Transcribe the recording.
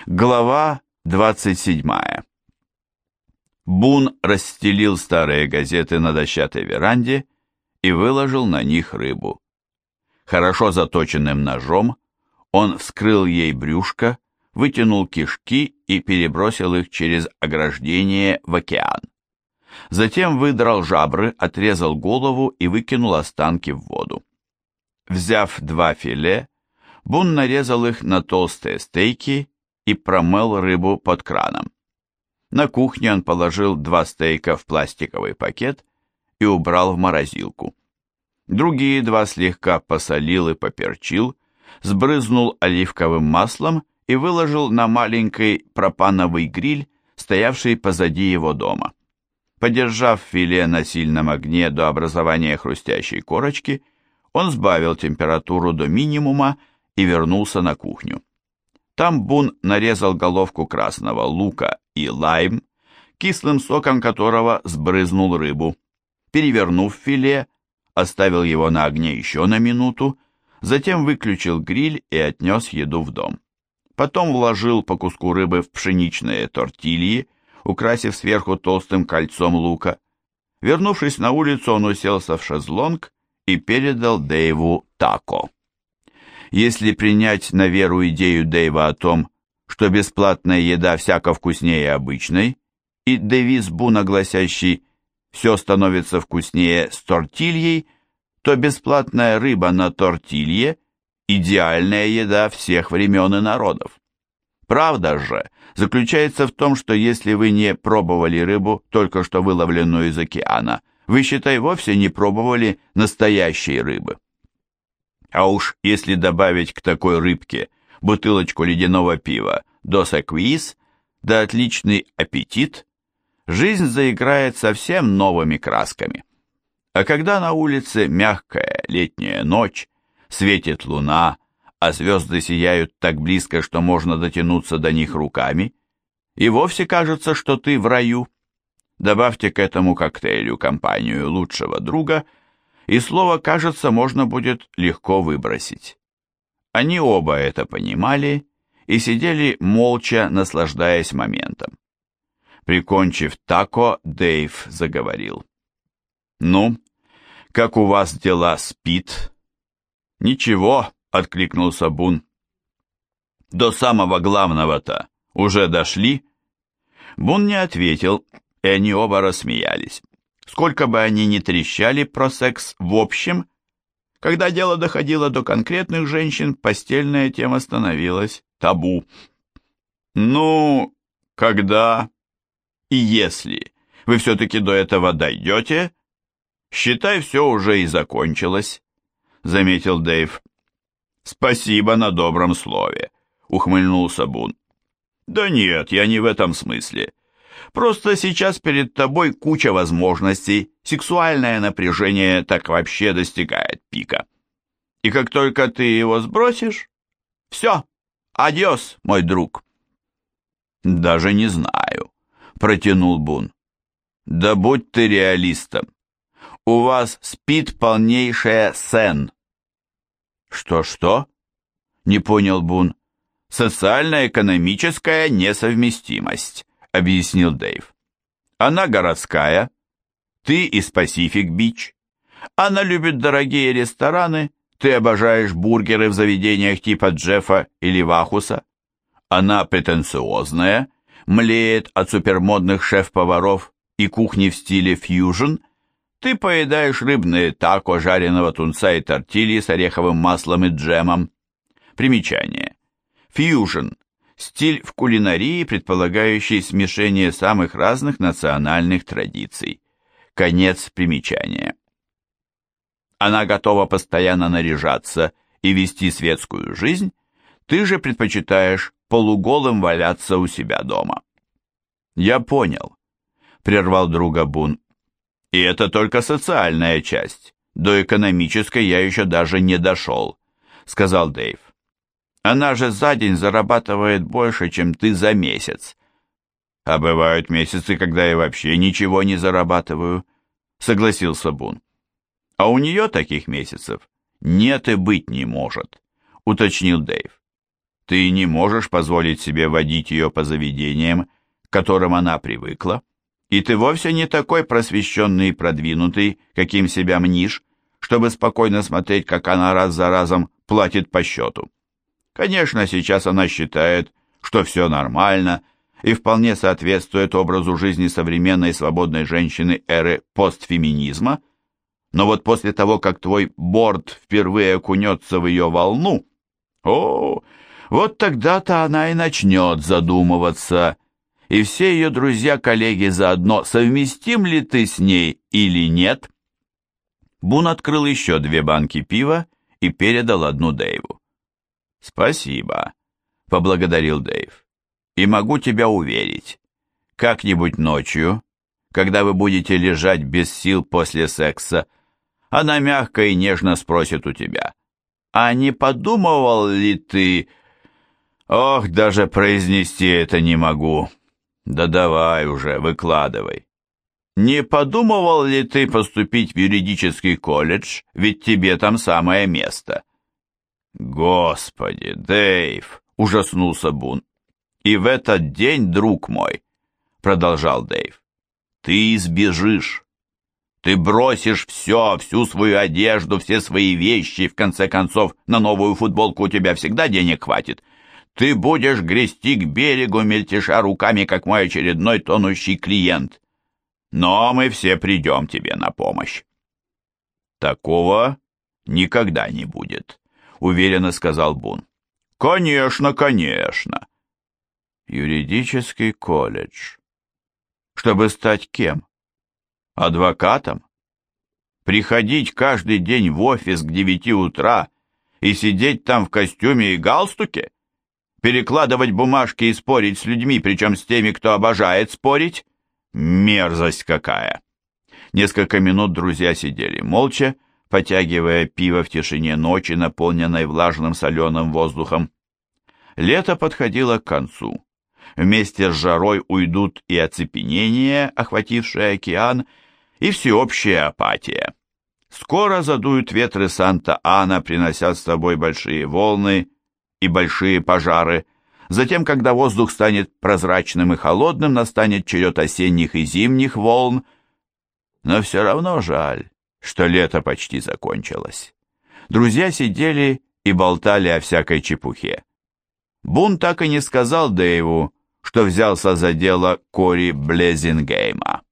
Глава 27. Бун расстелил старые газеты на дощатой веранде и выложил на них рыбу. Хорошо заточенным ножом он вскрыл ей брюшко, вытянул кишки и перебросил их через ограждение в океан. Затем выдрал жабры, отрезал голову и выкинул останки в воду. Взяв 2 филе, Бун нарезал их на толстые стейки и промыл рыбу под краном. На кухне он положил 2 стейка в пластиковый пакет и убрал в морозилку. Другие 2 слегка посолил и поперчил, сбрызнул оливковым маслом и выложил на маленький пропановый гриль, стоявший позади его дома. Подержав филе на сильном огне до образования хрустящей корочки, он сбавил температуру до минимума и вернулся на кухню. Там Бун нарезал головку красного лука и лайм, кислым соком которого сбрызнул рыбу. Перевернув филе, оставил его на огне еще на минуту, затем выключил гриль и отнес еду в дом. Потом вложил по куску рыбы в пшеничные тортильи, украсив сверху толстым кольцом лука. Вернувшись на улицу, он уселся в шезлонг и передал Дэйву тако. Если принять на веру идею Дэйва о том, что бесплатная еда всяко вкуснее обычной, и девиз Буна, гласящий «все становится вкуснее с тортильей», то бесплатная рыба на тортилье – идеальная еда всех времен и народов. Правда же заключается в том, что если вы не пробовали рыбу, только что выловленную из океана, вы, считай, вовсе не пробовали настоящей рыбы. А уж если добавить к такой рыбке бутылочку ледяного пива Dos Equis, да отличный аппетит, жизнь заиграет совсем новыми красками. А когда на улице мягкая летняя ночь, светит луна, а звезды сияют так близко, что можно дотянуться до них руками, и вовсе кажется, что ты в раю. Добавьте к этому коктейлю компанию лучшего друга, и слово «кажется» можно будет легко выбросить. Они оба это понимали и сидели молча, наслаждаясь моментом. Прикончив тако, Дэйв заговорил. «Ну, как у вас дела с Пит?» «Ничего», — откликнулся Бун. «До самого главного-то уже дошли?» Бун не ответил, и они оба рассмеялись. Сколько бы они ни трещали про секс в общем, когда дело доходило до конкретных женщин, постельная тема становилась табу. «Ну, когда и если вы все-таки до этого дойдете, считай, все уже и закончилось», — заметил Дэйв. «Спасибо на добром слове», — ухмыльнулся Бун. «Да нет, я не в этом смысле. Просто сейчас перед тобой куча возможностей, сексуальное напряжение так вообще достигает пика. И как только ты его сбросишь, все, адьос, мой друг». «Даже не знаю», — протянул Бун. «Да будь ты реалистом. У вас спит полнейшая сен». «Что-что?» — не понял Бун. «Социально-экономическая несовместимость», — объяснил Дэйв. «Она городская, ты из Пасифик-Бич. Она любит дорогие рестораны, ты обожаешь бургеры в заведениях типа Джеффа или Вахуса. Она претенциозная, млеет от супермодных шеф-поваров и кухни в стиле фьюжн. Ты поедаешь рыбные тако, жареного тунца и тортильи с ореховым маслом и джемом». Примечание. Фьюжн – стиль в кулинарии, предполагающий смешение самых разных национальных традиций. Конец примечания. Она готова постоянно наряжаться и вести светскую жизнь, ты же предпочитаешь полуголым валяться у себя дома. «Я понял», – прервал друга Бун. «И это только социальная часть. До экономической я еще даже не дошел», – сказал Дэйв. «Она же за день зарабатывает больше, чем ты за месяц». «А бывают месяцы, когда я вообще ничего не зарабатываю», — согласился Бун. «А у нее таких месяцев нет и быть не может», — уточнил Дэйв. Ты не можешь позволить себе водить ее по заведениям, к которым она привыкла, и ты вовсе не такой просвещенный и продвинутый, каким себя мнишь, чтобы спокойно смотреть, как она раз за разом платит по счету. Конечно, сейчас она считает, что все нормально и вполне соответствует образу жизни современной свободной женщины эры постфеминизма, но вот после того, как твой борд впервые окунется в ее волну, вот тогда-то она и начнет задумываться, и все ее друзья-коллеги заодно, совместим ли ты с ней или нет. Бун открыл еще 2 банки пива и передал одну Дэйву. «Спасибо», — поблагодарил Дэйв. «И могу тебя уверить, как-нибудь ночью, когда вы будете лежать без сил после секса, она мягко и нежно спросит у тебя, а не подумывал ли ты... Ох, даже произнести это не могу. Да давай уже, выкладывай. Не подумывал ли ты поступить в юридический колледж, ведь тебе там самое место?» «Господи, Дэйв!» — ужаснулся Бун. «И в этот день, друг мой, — продолжал Дэйв, — ты избежишь. Ты бросишь все, всю свою одежду, все свои вещи, и в конце концов на новую футболку у тебя всегда денег хватит. Ты будешь грести к берегу, мельтеша руками, как мой очередной тонущий клиент. Но мы все придем тебе на помощь». «Такого никогда не будет», — уверенно сказал Бун. «Конечно, конечно». Юридический колледж. Чтобы стать кем? Адвокатом? Приходить каждый день в офис к 9 утра и сидеть там в костюме и галстуке? Перекладывать бумажки и спорить с людьми, причем с теми, кто обожает спорить? Мерзость какая! Несколько минут друзья сидели молча, потягивая пиво в тишине ночи, наполненной влажным соленым воздухом. Лето подходило к концу. Вместе с жарой уйдут и оцепенение, охватившее океан, и всеобщая апатия. Скоро задуют ветры Санта-Ана, принося с собой большие волны и большие пожары. Затем, когда воздух станет прозрачным и холодным, настанет черед осенних и зимних волн. Но все равно жаль, что лето почти закончилось. Друзья сидели и болтали о всякой чепухе. Бун так и не сказал Дэйву, что взялся за дело Кори Блезингейма.